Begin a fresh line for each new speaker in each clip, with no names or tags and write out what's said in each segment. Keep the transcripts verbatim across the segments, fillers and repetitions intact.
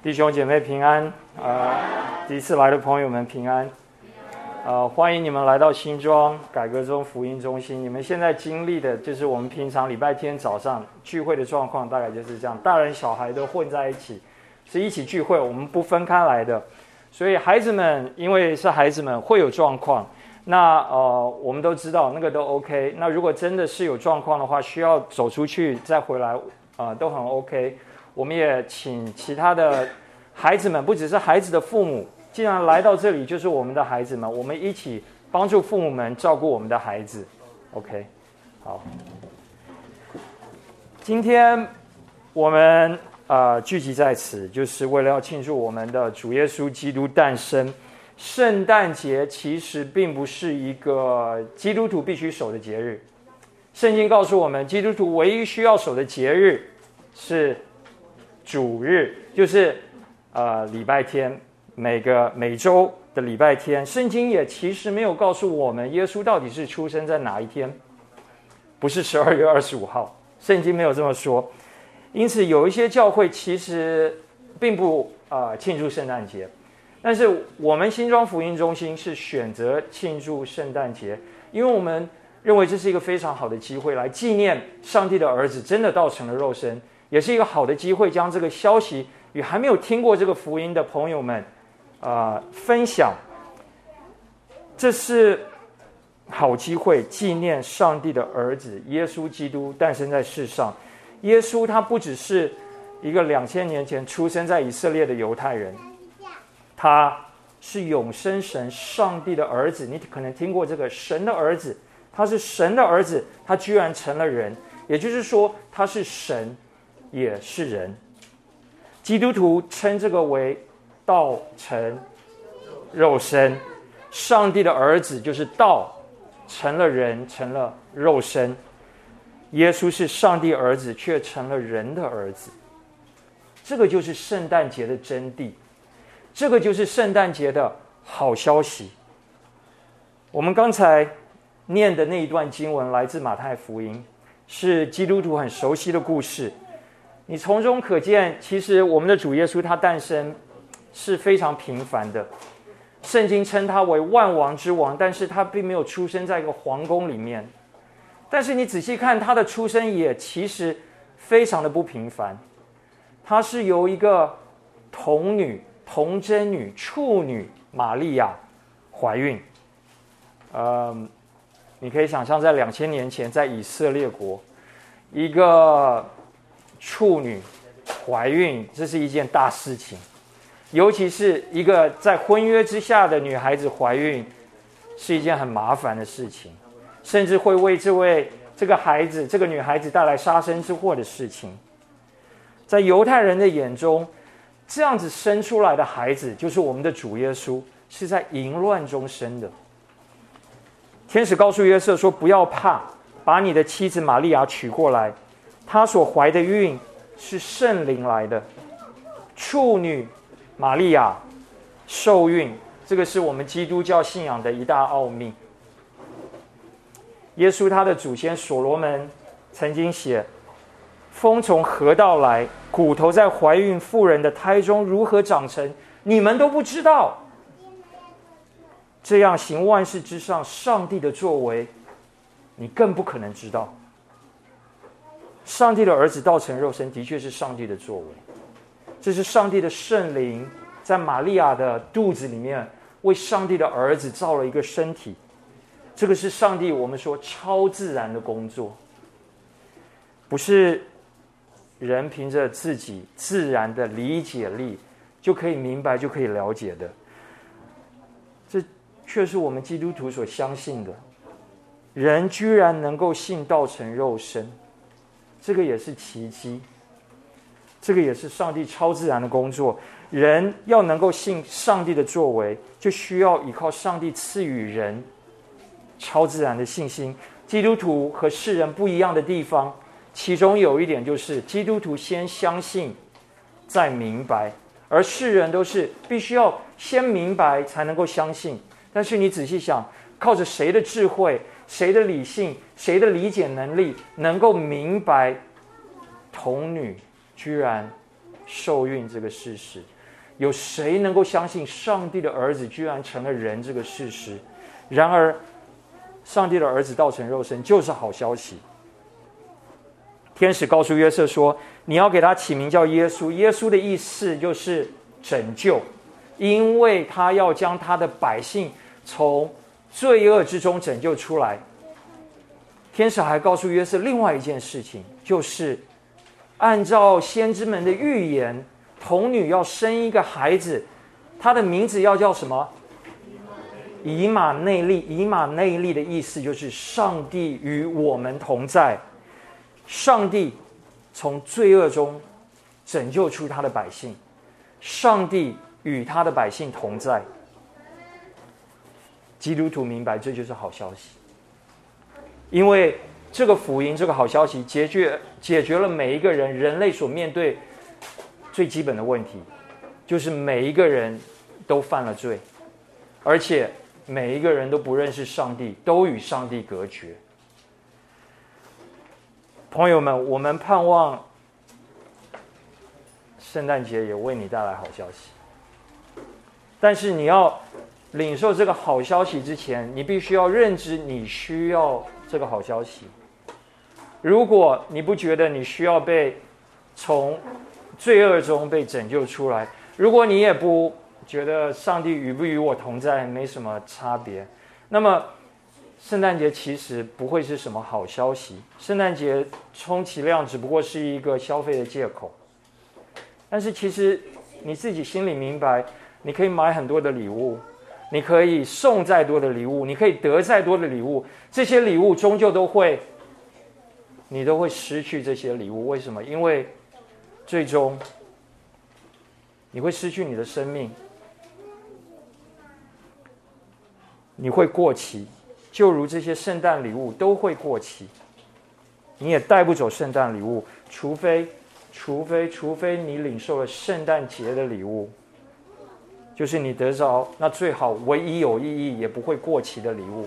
弟兄姐妹平安，呃，第一次来的朋友们平安，呃，欢迎你们来到新庄改革中福音中心。你们现在经历的就是我们平常礼拜天早上聚会的状况，大概就是这样，大人小孩都混在一起，是一起聚会，我们不分开来的。所以孩子们，因为是孩子们会有状况，那呃，我们都知道那个都 OK。那如果真的是有状况的话，需要走出去再回来，呃，都很 OK。我们也请其他的孩子们，不只是孩子的父母，既然来到这里，就是我们的孩子们，我们一起帮助父母们照顾我们的孩子。OK， 好，今天我们呃聚集在此，就是为了要庆祝我们的主耶稣基督诞生。圣诞节其实并不是一个基督徒必须守的节日，圣经告诉我们，基督徒唯一需要守的节日是主日，就是呃礼拜天，每个每周的礼拜天。圣经也其实没有告诉我们耶稣到底是出生在哪一天，不是十二月二十五号，圣经没有这么说。因此有一些教会其实并不呃庆祝圣诞节，但是我们新庄福音中心是选择庆祝圣诞节，因为我们认为这是一个非常好的机会，来纪念上帝的儿子真的道成了肉身，也是一个好的机会，将这个消息与还没有听过这个福音的朋友们，呃，分享。这是好机会，纪念上帝的儿子耶稣基督诞生在世上。耶稣他不只是一个两千年前出生在以色列的犹太人，他是永生神上帝的儿子。你可能听过这个神的儿子，他是神的儿子，他居然成了人，也就是说他是神也是人。基督徒称这个为道成肉身，上帝的儿子就是道成了人，成了肉身。耶稣是上帝儿子，却成了人的儿子。这个就是圣诞节的真谛，这个就是圣诞节的好消息。我们刚才念的那一段经文来自马太福音，是基督徒很熟悉的故事。你从中可见，其实我们的主耶稣他诞生是非常平凡的。圣经称他为万王之王，但是他并没有出生在一个皇宫里面。但是你仔细看，他的出生也其实非常的不平凡。他是由一个童女、童贞女、处女玛利亚怀孕。呃，你可以想象，在两千年前，在以色列国，一个处女怀孕，这是一件大事情。尤其是一个在婚约之下的女孩子怀孕，是一件很麻烦的事情，甚至会为这位这个孩子、这个女孩子带来杀身之祸的事情。在犹太人的眼中，这样子生出来的孩子，就是我们的主耶稣，是在淫乱中生的。天使告诉约瑟说：“不要怕，把你的妻子玛利亚娶过来，她所怀的孕是圣灵来的。处女玛利亚受孕，这个是我们基督教信仰的一大奥秘。耶稣他的祖先所罗门曾经写：风从何道来，骨头在怀孕妇人的胎中如何长成，你们都不知道。这样行万事之上上帝的作为，你更不可能知道。上帝的儿子道成肉身，的确是上帝的作为，这是上帝的圣灵在玛利亚的肚子里面为上帝的儿子造了一个身体。这个是上帝我们说超自然的工作，不是人凭着自己自然的理解力就可以明白、就可以了解的。这却是我们基督徒所相信的。人居然能够信道成肉身，这个也是奇迹，这个也是上帝超自然的工作。人要能够信上帝的作为，就需要依靠上帝赐予人超自然的信心。基督徒和世人不一样的地方，其中有一点就是基督徒先相信再明白，而世人都是必须要先明白才能够相信。但是你仔细想，靠着谁的智慧、谁的理性、谁的理解能力，能够明白童女居然受孕这个事实。有谁能够相信上帝的儿子居然成了人这个事实？然而上帝的儿子道成肉身就是好消息。天使告诉约瑟说，你要给他起名叫耶稣。耶稣的意思就是拯救，因为他要将他的百姓从罪恶之中拯救出来。天使还告诉约瑟另外一件事情，就是按照先知们的预言，童女要生一个孩子，他的名字要叫什么？以马内利。以马内利的意思就是上帝与我们同在，上帝从罪恶中拯救出他的百姓，上帝与他的百姓同在。基督徒明白这就是好消息，因为这个福音，这个好消息解决解决了每一个人人类所面对最基本的问题，就是每一个人都犯了罪，而且每一个人都不认识上帝，都与上帝隔绝。朋友们，我们盼望圣诞节也为你带来好消息，但是你要领受这个好消息之前，你必须要认知你需要这个好消息。如果你不觉得你需要被从罪恶中被拯救出来，如果你也不觉得上帝与不与我同在没什么差别，那么圣诞节其实不会是什么好消息。圣诞节充其量只不过是一个消费的借口。但是其实你自己心里明白，你可以买很多的礼物，你可以送再多的礼物，你可以得再多的礼物，这些礼物终究都会，你都会失去这些礼物。为什么？因为最终你会失去你的生命，你会过期，就如这些圣诞礼物都会过期，你也带不走圣诞礼物，除非除非除非你领受了圣诞节的礼物，就是你得着那最好唯一有意义也不会过期的礼物。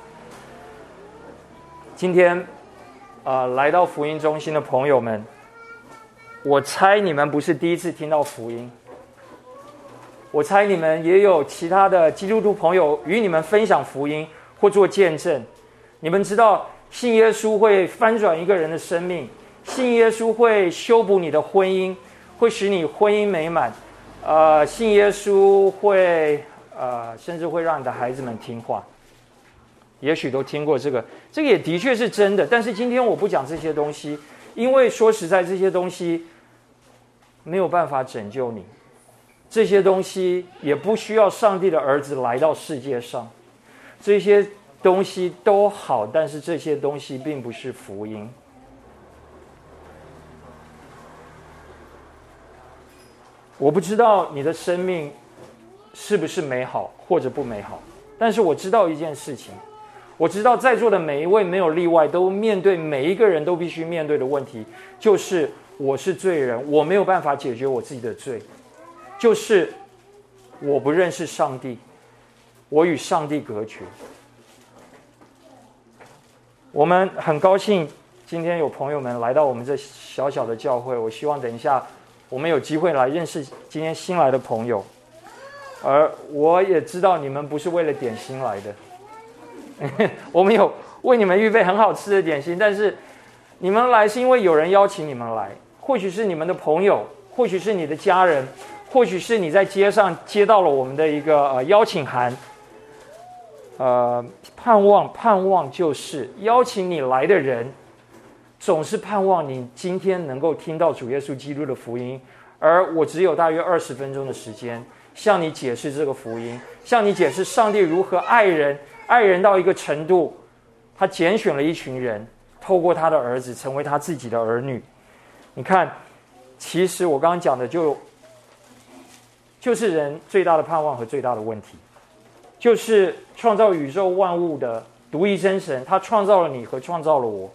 今天呃，来到福音中心的朋友们，我猜你们不是第一次听到福音，我猜你们也有其他的基督徒朋友与你们分享福音或做见证。你们知道信耶稣会翻转一个人的生命，信耶稣会修补你的婚姻，会使你婚姻美满，呃，信耶稣会呃，甚至会让你的孩子们听话。也许都听过这个，这个也的确是真的。但是今天我不讲这些东西，因为说实在，这些东西没有办法拯救你，这些东西也不需要上帝的儿子来到世界上。这些东西都好，但是这些东西并不是福音。我不知道你的生命是不是美好或者不美好，但是我知道一件事情，我知道在座的每一位没有例外都面对每一个人都必须面对的问题，就是我是罪人，我没有办法解决我自己的罪，就是我不认识上帝，我与上帝隔绝。我们很高兴今天有朋友们来到我们这小小的教会，我希望等一下我们有机会来认识今天新来的朋友，而我也知道你们不是为了点心来的我们有为你们预备很好吃的点心，但是你们来是因为有人邀请你们来，或许是你们的朋友，或许是你的家人，或许是你在街上接到了我们的一个呃邀请函。呃，盼望盼望就是邀请你来的人总是盼望你今天能够听到主耶稣基督的福音，而我只有大约二十分钟的时间向你解释这个福音，向你解释上帝如何爱人，爱人到一个程度，他拣选了一群人，透过他的儿子成为他自己的儿女。你看，其实我刚刚讲的就就是人最大的盼望和最大的问题，就是创造宇宙万物的独一真神，他创造了你和创造了我，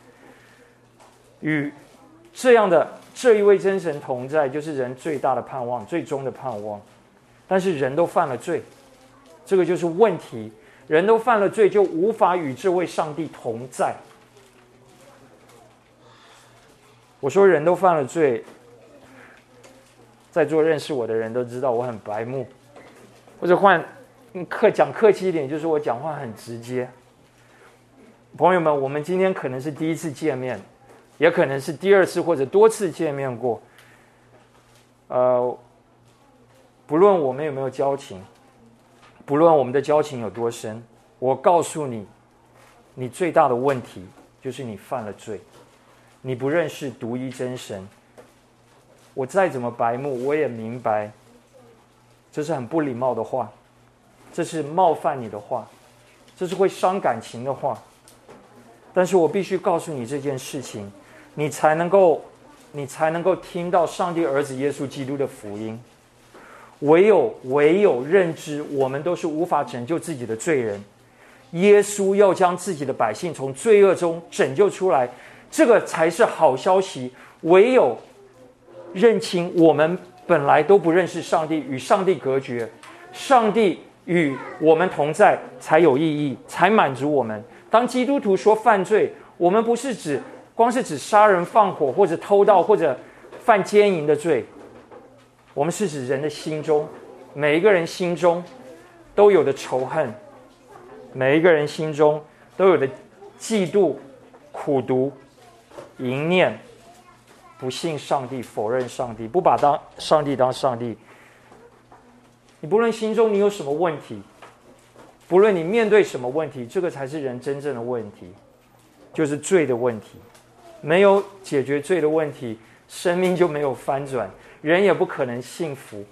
与这样的这一位真神同在，就是人最大的盼望，最终的盼望。但是人都犯了罪，这个就是问题，人都犯了罪，就无法与这位上帝同在。我说人都犯了罪， 在座认识我的人都知道我很白目，或者换客讲客气一点，就是我讲话很直接。朋友们，我们今天可能是第一次见面，也可能是第二次或者多次见面过。呃，不论我们有没有交情，不论我们的交情有多深，我告诉你，你最大的问题就是你犯了罪，你不认识独一真神。我再怎么白目，我也明白，这是很不礼貌的话，这是冒犯你的话，这是会伤感情的话。但是我必须告诉你这件事情，你才能够，你才能够听到上帝儿子耶稣基督的福音。唯有唯有认知我们都是无法拯救自己的罪人，耶稣要将自己的百姓从罪恶中拯救出来，这个才是好消息。唯有认清我们本来都不认识上帝，与上帝隔绝，上帝与我们同在才有意义，才满足我们。当基督徒说犯罪，我们不是指光是指杀人放火或者偷盗或者犯奸淫的罪，我们是指人的心中，每一个人心中都有的仇恨，每一个人心中都有的嫉妒、苦毒、淫念，不信上帝，否认上帝，不把当上帝当上帝。你不论心中你有什么问题，不论你面对什么问题，这个才是人真正的问题，就是罪的问题。没有解决罪的问题，生命就没有翻转，人也不可能幸福。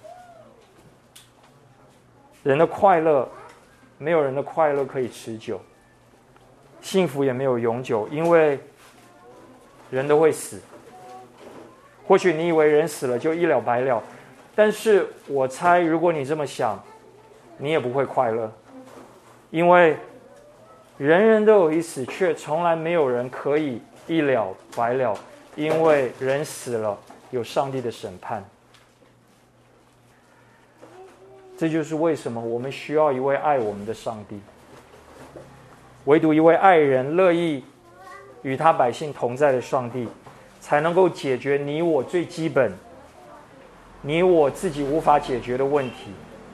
人的快乐，没有人的快乐可以持久，幸福也没有永久，因为人都会死。或许你以为人死了就一了百了，但是我猜如果你这么想，你也不会快乐，因为人人都有一死，却从来没有人可以一了百了，因为人死了有上帝的审判。这就是为什么我们需要一位爱我们的上帝，唯独一位爱人乐意与他百姓同在的上帝，才能够解决你我最基本你我自己无法解决的问题。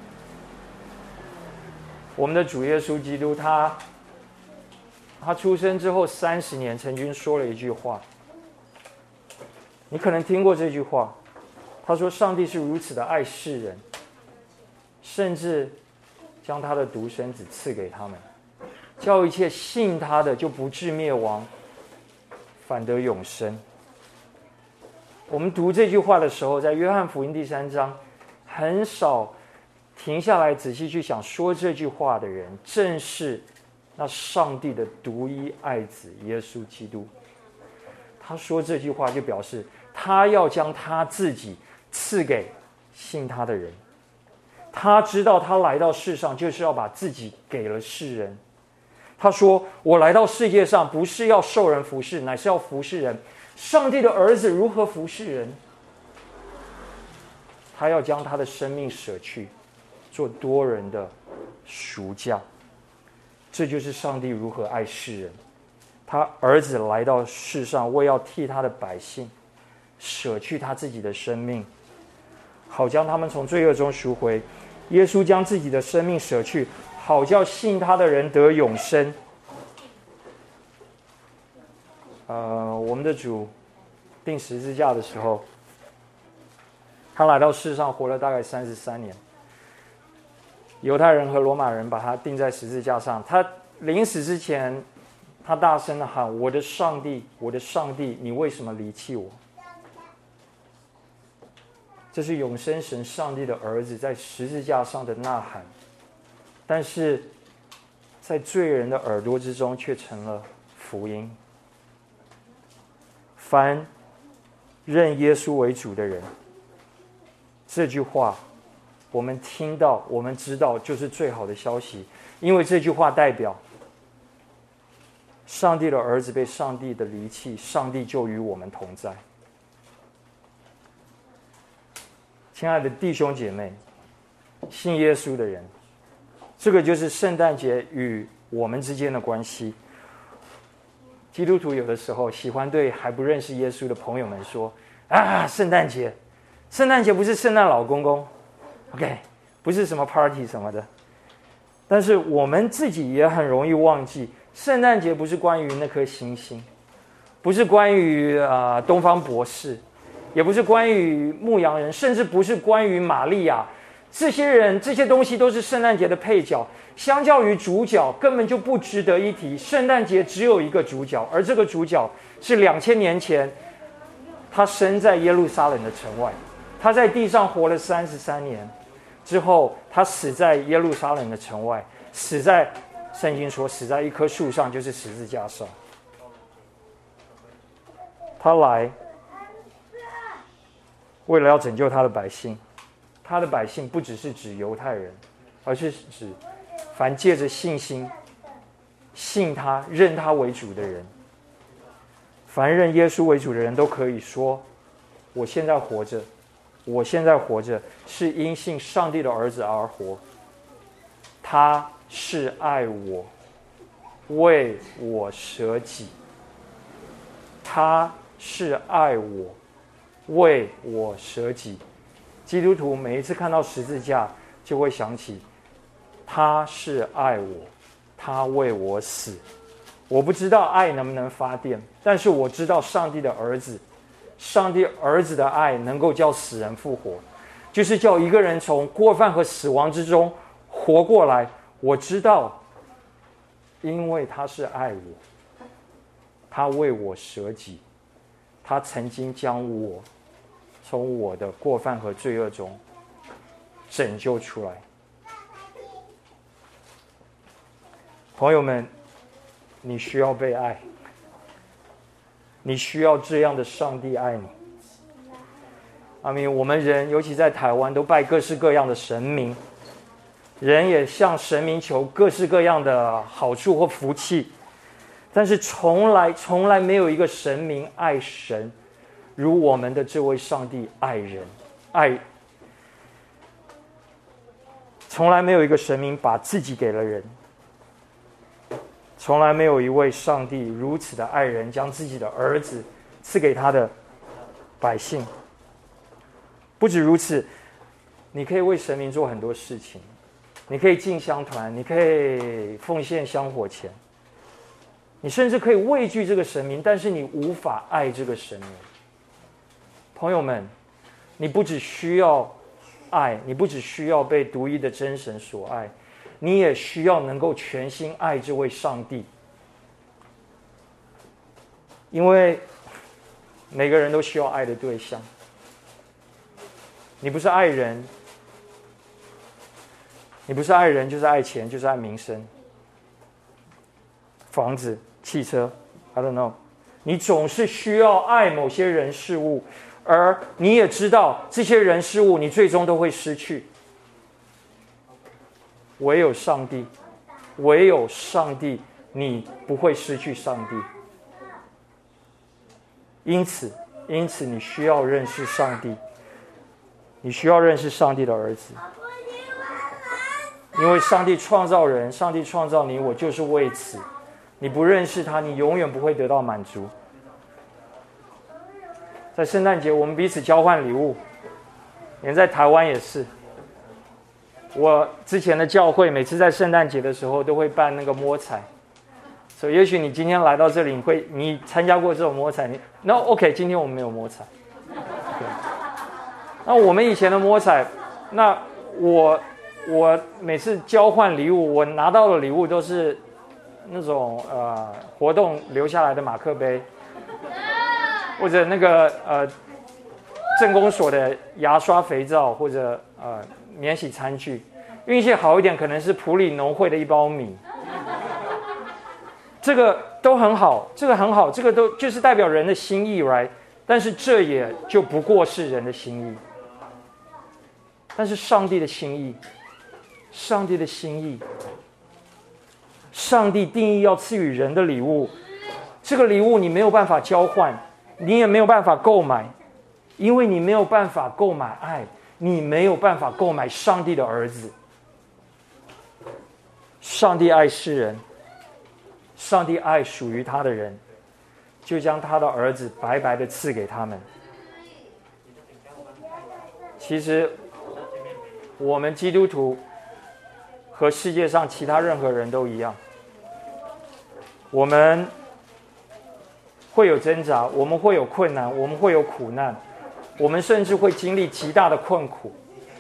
我们的主耶稣基督，他他出生之后三十年，曾经说了一句话，你可能听过这句话。他说：“上帝是如此的爱世人，甚至将他的独生子赐给他们，叫一切信他的就不至灭亡，反得永生。”我们读这句话的时候，在约翰福音第三章，很少停下来仔细去想，说这句话的人正是那上帝的独一爱子耶稣基督。他说这句话就表示他要将他自己赐给信他的人。他知道他来到世上就是要把自己给了世人。他说：“我来到世界上不是要受人服侍，乃是要服侍人。上帝的儿子如何服侍人？他要将他的生命舍去，做多人的赎价。这就是上帝如何爱世人。他儿子来到世上，为要替他的百姓舍去他自己的生命，好将他们从罪恶中赎回。耶稣将自己的生命舍去，好叫信他的人得永生。”呃，我们的主钉十字架的时候，他来到世上活了大概三十三年。犹太人和罗马人把他钉在十字架上，他临死之前，他大声的喊：“我的上帝，我的上帝，你为什么离弃我？”这是永生神上帝的儿子在十字架上的呐喊，但是在罪人的耳朵之中却成了福音。凡认耶稣为主的人，这句话我们听到，我们知道就是最好的消息，因为这句话代表上帝的儿子被上帝的离弃，上帝就与我们同在。亲爱的弟兄姐妹，信耶稣的人，这个就是圣诞节与我们之间的关系。基督徒有的时候喜欢对还不认识耶稣的朋友们说：“啊，圣诞节， 圣诞节不是圣诞老公公 ，OK， 不是什么 party 什么的。但是我们自己也很容易忘记，圣诞节不是关于那颗星星，不是关于啊、呃、东方博士，也不是关于牧羊人，甚至不是关于玛利亚。这些人这些东西都是圣诞节的配角，相较于主角根本就不值得一提。圣诞节只有一个主角，而这个主角是两千年前他生在耶路撒冷的城外，他在地上活了三十三年之后，他死在耶路撒冷的城外，死在圣经说死在一棵树上，就是十字架上。他来为了要拯救他的百姓，他的百姓不只是指犹太人，而是指凡借着信心信他认他为主的人。凡认耶稣为主的人都可以说，我现在活着我现在活着是因信上帝的儿子而活，他是爱我，为我舍己，他是爱我，为我舍己。基督徒每一次看到十字架就会想起，他是爱我，他为我死。我不知道爱能不能发电，但是我知道上帝的儿子上帝儿子的爱能够叫死人复活，就是叫一个人从过犯和死亡之中活过来。我知道，因为他是爱我，他为我舍己，他曾经将我从我的过犯和罪恶中拯救出来。朋友们，你需要被爱，你需要这样的上帝爱你。阿们。我们人尤其在台湾都拜各式各样的神明，人也向神明求各式各样的好处或福气，但是从来从来没有一个神明爱神如我们的这位上帝爱人爱。从来没有一个神明把自己给了人，从来没有一位上帝如此的爱人，将自己的儿子赐给他的百姓。不止如此，你可以为神明做很多事情，你可以进香团，你可以奉献香火钱，你甚至可以畏惧这个神明，但是你无法爱这个神明。朋友们，你不只需要爱，你不只需要被独一的真神所爱，你也需要能够全心爱这位上帝。因为每个人都需要爱的对象。你不是爱人，你不是爱人就是爱钱，就是爱名声、房子、汽车 I don't know。 你总是需要爱某些人事物，而你也知道这些人事物你最终都会失去。唯有上帝，唯有上帝，你不会失去上帝。因此因此你需要认识上帝，你需要认识上帝的儿子。因为上帝创造人，上帝创造你我，就是为此。你不认识他，你永远不会得到满足。在圣诞节我们彼此交换礼物，连在台湾也是。我之前的教会每次在圣诞节的时候都会办那个摸彩，所以也许你今天来到这里，你会你参加过这种摸彩，你那 OK， 今天我们没有摸彩。那我们以前的摸彩，那我我每次交换礼物，我拿到的礼物都是那种呃活动留下来的马克杯，或者那个呃镇公所的牙刷、肥皂，或者呃免洗餐具。运气好一点，可能是埔里农会的一包米。这个都很好，这个很好，这个都就是代表人的心意 ，right？ 但是这也就不过是人的心意。但是上帝的心意，上帝的心意，上帝定义要赐予人的礼物，这个礼物你没有办法交换，你也没有办法购买，因为你没有办法购买爱，你没有办法购买上帝的儿子。上帝爱世人，上帝爱属于他的人，就将他的儿子白白的赐给他们。 其实我们基督徒和世界上其他任何人都一样，我们会有挣扎，我们会有困难，我们会有苦难，我们甚至会经历极大的困苦。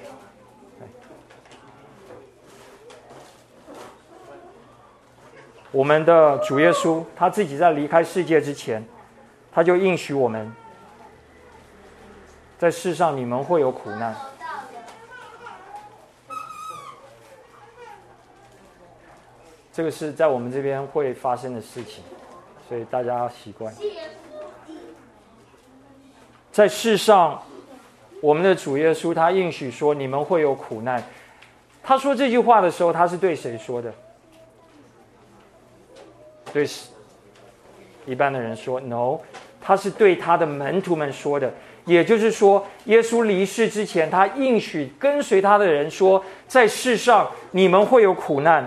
我们的主耶稣他自己在离开世界之前，他就应许我们，在世上你们会有苦难。这个是在我们这边会发生的事情，所以大家要习惯。在世上，我们的主耶稣他应许说你们会有苦难。他说这句话的时候，他是对谁说的？对一般的人说 no， 他是对他的门徒们说的。也就是说，耶稣离世之前，他应许跟随他的人说，在世上你们会有苦难。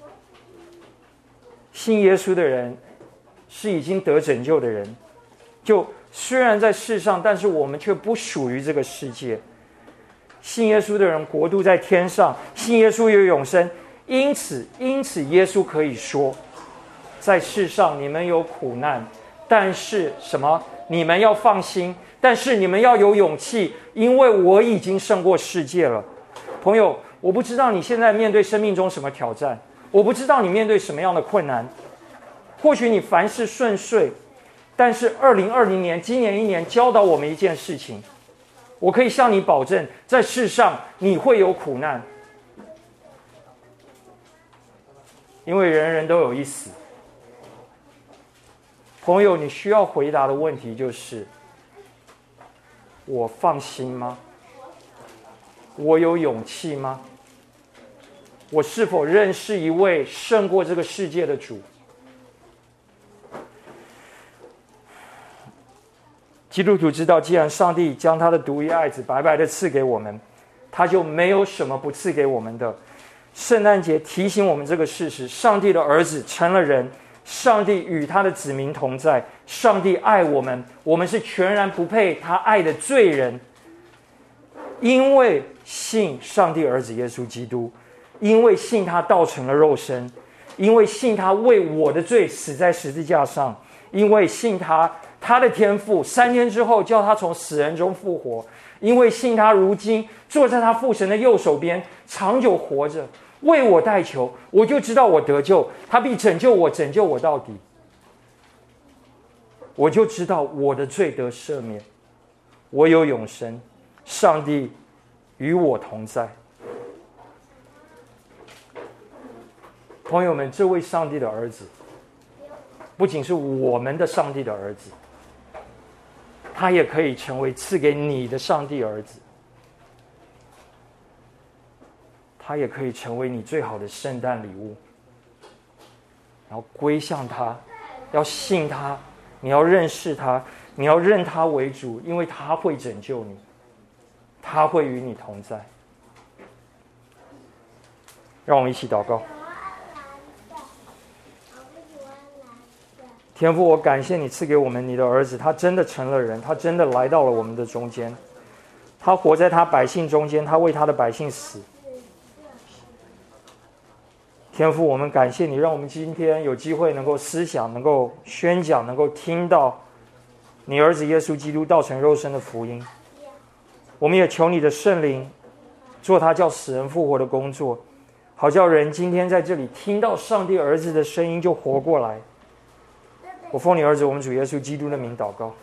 信耶稣的人是已经得拯救的人，就虽然在世上，但是我们却不属于这个世界。信耶稣的人国度在天上，信耶稣有永生，因此因此耶稣可以说，在世上你们有苦难，但是什么？你们要放心，但是你们要有勇气，因为我已经胜过世界了。朋友，我不知道你现在面对生命中什么挑战，我不知道你面对什么样的困难，或许你凡事顺遂，但是二零二零年今年一年教导我们一件事情，我可以向你保证，在世上你会有苦难，因为人人都有一死。朋友，你需要回答的问题就是：我放心吗？我有勇气吗？我是否认识一位胜过这个世界的主？基督徒知道，既然上帝将他的独一爱子白白的赐给我们，他就没有什么不赐给我们的。圣诞节提醒我们这个事实：上帝的儿子成了人，上帝与他的子民同在，上帝爱我们，我们是全然不配他爱的罪人。因为信上帝儿子耶稣基督，因为信他道成了肉身，因为信他为我的罪死在十字架上，因为信他他的天父三天之后叫他从死人中复活，因为信他如今坐在他父神的右手边，长久活着为我代求，我就知道我得救，他必拯救我，拯救我到底。我就知道我的罪得赦免，我有永生，上帝与我同在。朋友们，这位上帝的儿子不仅是我们的上帝的儿子，他也可以成为赐给你的上帝儿子，他也可以成为你最好的圣诞礼物。然后归向他，要信他，你要认识他，你要认他为主，因为他会拯救你，他会与你同在。让我们一起祷告。天父，我感谢你赐给我们你的儿子，他真的成了人，他真的来到了我们的中间，他活在他百姓中间，他为他的百姓死。天父，我们感谢你，让我们今天有机会能够思想，能够宣讲，能够听到你儿子耶稣基督道成肉身的福音。我们也求你的圣灵做他叫死人复活的工作，好叫人今天在这里听到上帝儿子的声音就活过来。我奉你儿子我们主耶稣基督的名祷告。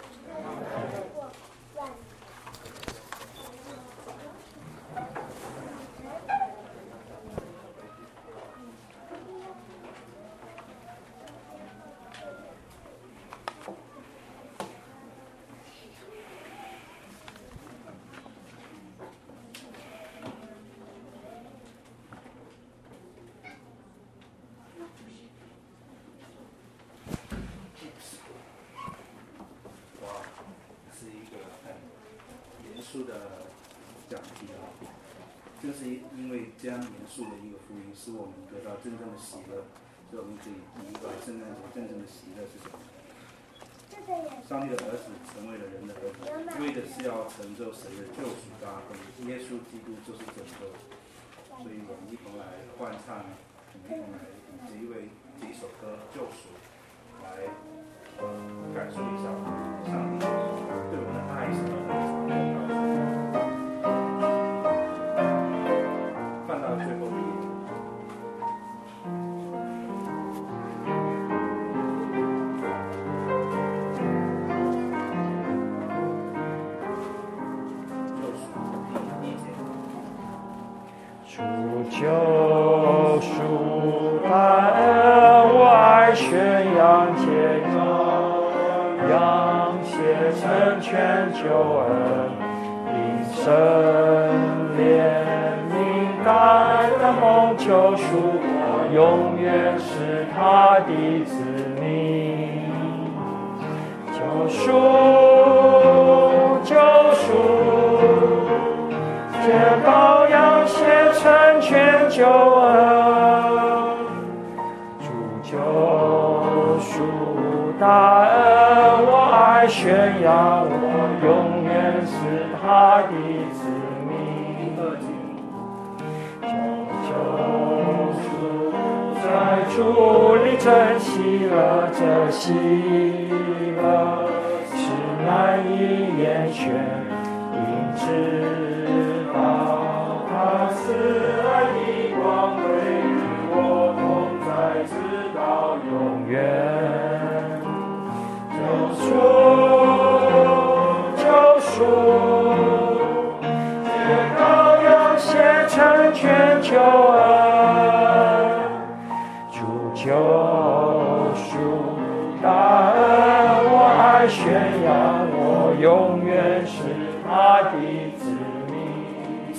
就是因为这样严肃的一个福音，使我们得到真正的喜乐，所以我们可以明白圣诞节真正的喜乐是什么。 上帝的儿子成为了人的儿子，为的是要成就神的救赎大功。耶稣基督就是拯救，所以我们一同来欢唱，我们一同来以这一位这一首歌《救赎》来呃感受一下上帝对我们的爱是何等的高。看到最后一页。
救赎大恩，我爱宣扬天恩，扬写成全救恩，因神怜悯感恩蒙救赎，我永远是他的子民。救赎，救赎，借羔羊写成全救恩，主救赎大恩，我爱宣扬，我永远是他的子民。救赎在主里真喜乐，这喜乐是难以言宣，因知道他慈爱的光辉与我同在，直到永远。救赎，救赎，借羔羊写成全救恩，主救赎大恩，我爱宣扬，我永远是他的子民。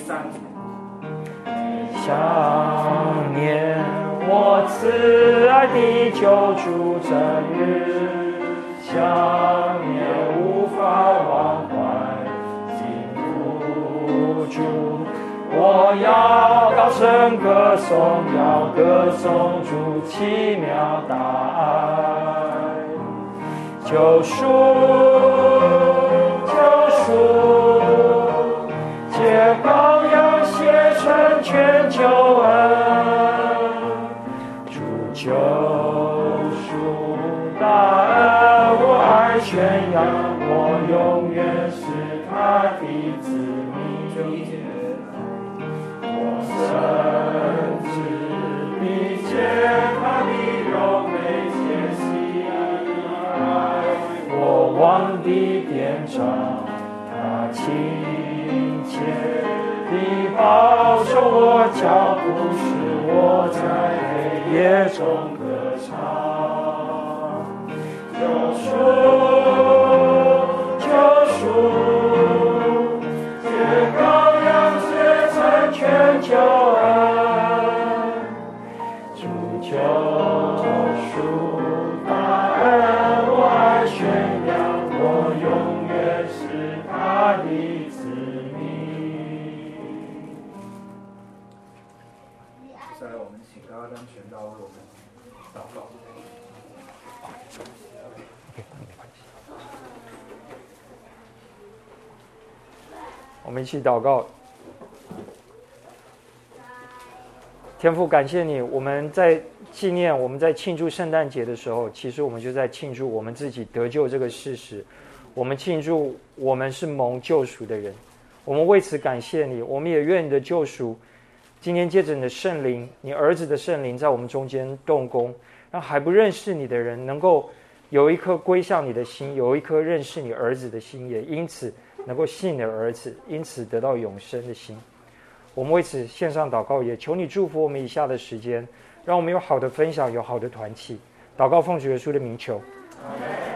想念我慈爱的救主真日，想念无法忘怀幸福主，我要高声歌颂，要歌颂主奇妙大爱。救赎，救赎，借羔羊写成全救恩，主救赎大恩，我爱宣扬，我永远是他的子民。我深知必见他的荣美且喜爱，我望的典章，他亲切的保守我脚步，使我在黑夜中歌唱。救赎，救赎，借羔羊写成全救恩，主救赎大恩，我爱宣扬，我永远是他的子民。
接下来我们请高当传道为我们祷告。
我们一起祷告。天父，感谢你，我们在纪念，我们在庆祝圣诞节的时候，其实我们就在庆祝我们自己得救这个事实，我们庆祝我们是蒙救赎的人，我们为此感谢你，我们也愿你的救赎今天借着你的圣灵，你儿子的圣灵在我们中间动工，让还不认识你的人能够有一颗归向你的心，有一颗认识你儿子的心，也因此能够信你的儿子，因此得到永生的心。我们为此献上祷告，也求你祝福我们以下的时间，让我们有好的分享，有好的团契。祷告奉主耶稣的名求。
阿们。